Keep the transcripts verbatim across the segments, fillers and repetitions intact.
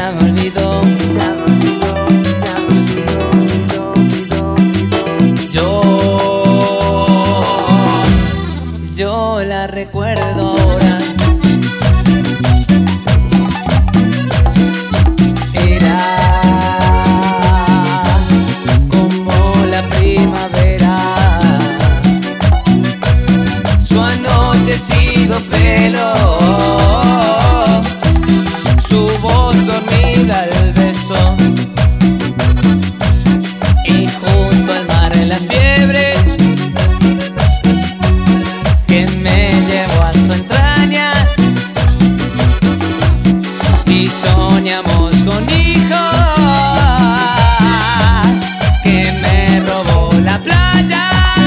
ya me olvidó. Yo, yo la recuerdo ahora. Era como la primavera, su anochecido pelo, su voz dormida al beso, y junto al mar en la fiebre que me llevó a su entraña, y soñamos con hijos que me robó la playa.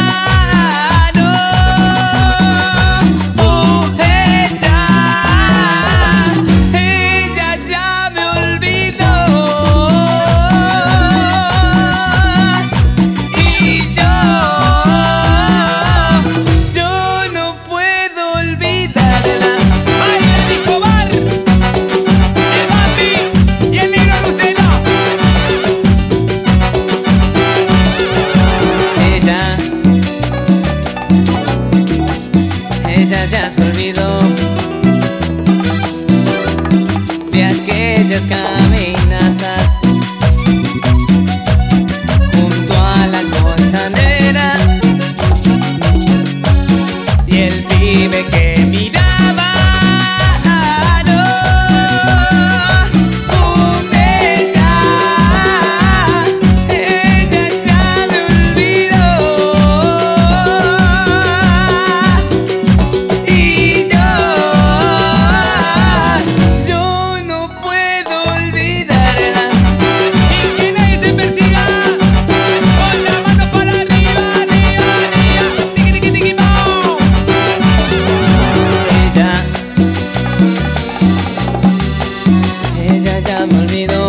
Ella ya se olvidó de aquellas caminatas junto a la costanera, y el pibe que miraba. Ella ya me olvidó.